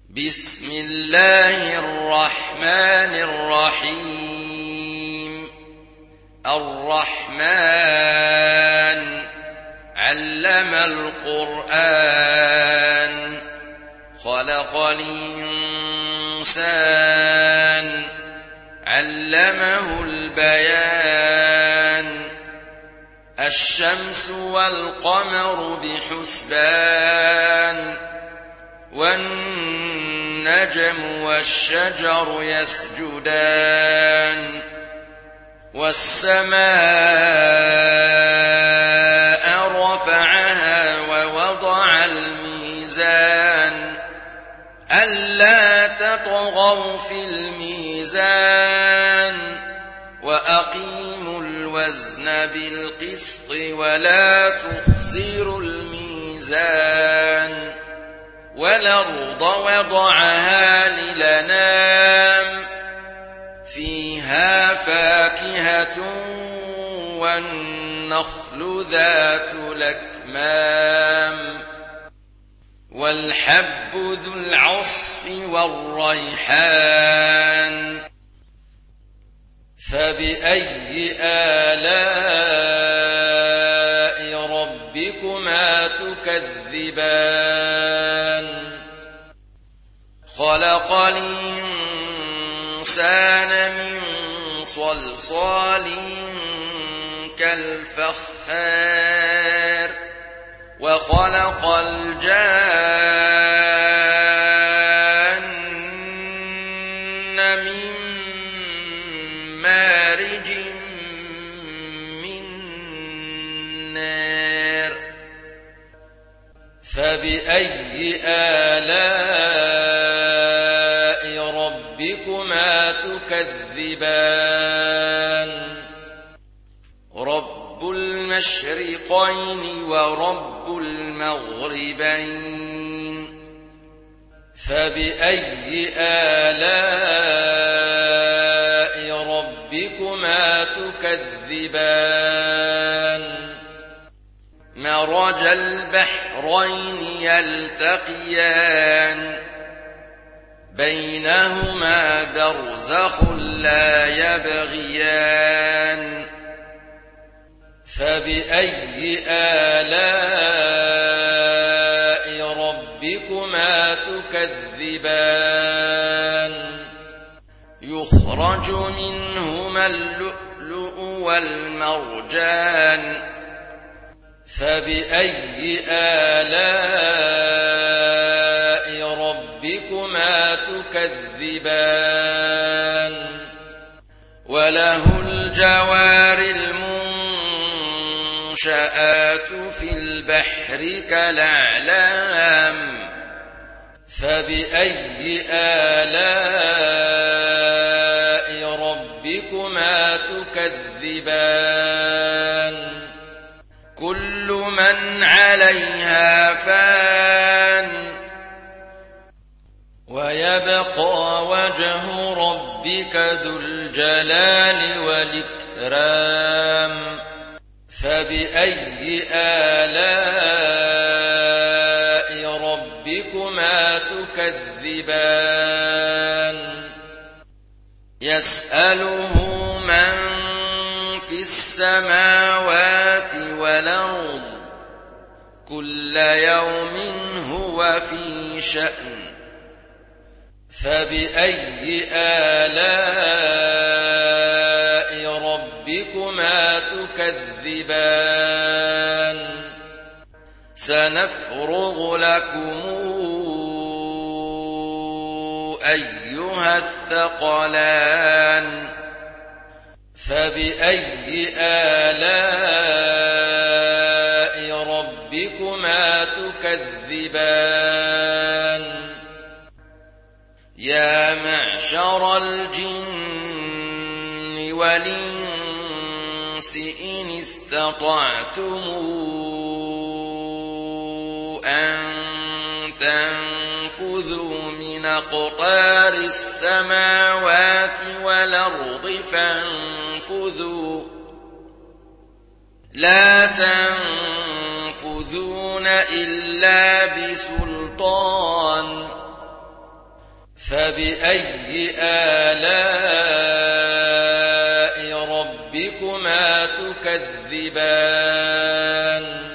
بسم الله الرحمن الرحيم. الرحمن علم القرآن خلق الإنسان علمه البيان. الشمس والقمر بحسبان والنجم والشجر يسجدان. والسماء رفعها ووضع الميزان ألا تطغوا في الميزان وأقيموا الوزن بالقسط ولا تخسروا الميزان. والأرض وضعها للأنام فيها فاكهة والنخل ذات الأكمام والحب ذو العصف والريحان. فبأي آلاء ربكما تكذبان؟ خلق الإنسان من صلصال كالفخار وخلق الجان من مارج من نار. فبأي آلاء ربكما تكذبان؟ رب المشرقين ورب المغربين. فبأي آلاء ربكما تكذبان؟ مرج البحرين يلتقيان بينهما برزخ لا يبغيان. فبأي آلاء ربكما تكذبان؟ يخرج منهما اللؤلؤ والمرجان. فبأي آلاء ربكما تكذبان؟ وله الجوار المنشآت في البحر كالأعلام. فبأي آلاء ربكما تكذبان؟ كل من عليها فان ويبقى وجه ربك ذو الجلال والإكرام. فبأي آلاء ربكما تكذبان؟ يسأله من في السماوات والأرض كل يوم هو في شأن. فبأي آلاء ربكما تكذبان؟ سنفرغ لكم أيها الثقلان. فبأي آلاء ربكما تكذبان؟ يا معشر الجن والإنس إن استطعتم أن تنفذوا من أقطار السماوات والأرض فانفذوا لا تنفذون إلا بسلطان فبأي آلاء ربكما تكذبان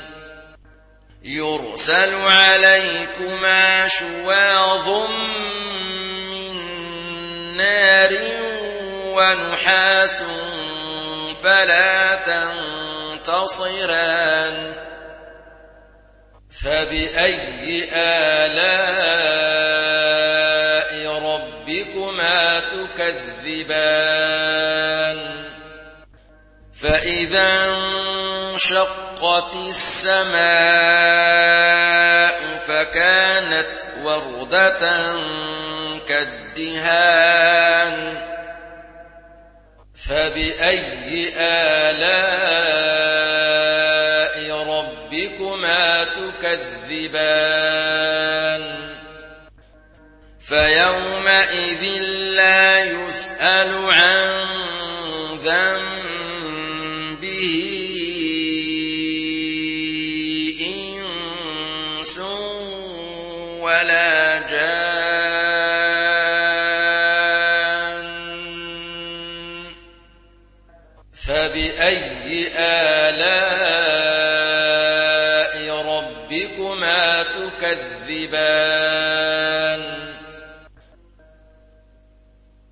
يرسل عليكما شواظ من نار ونحاس فلا تنتصران فبأي آلاء ربكما تكذبان فإذا انشقت السماء فكانت وردة كالدهان فبأي آلاء ربكما تكذبان فيومئذ لا يسأل عن ذنبه إنس ولا جان فبأي آلاء ربكما تكذبان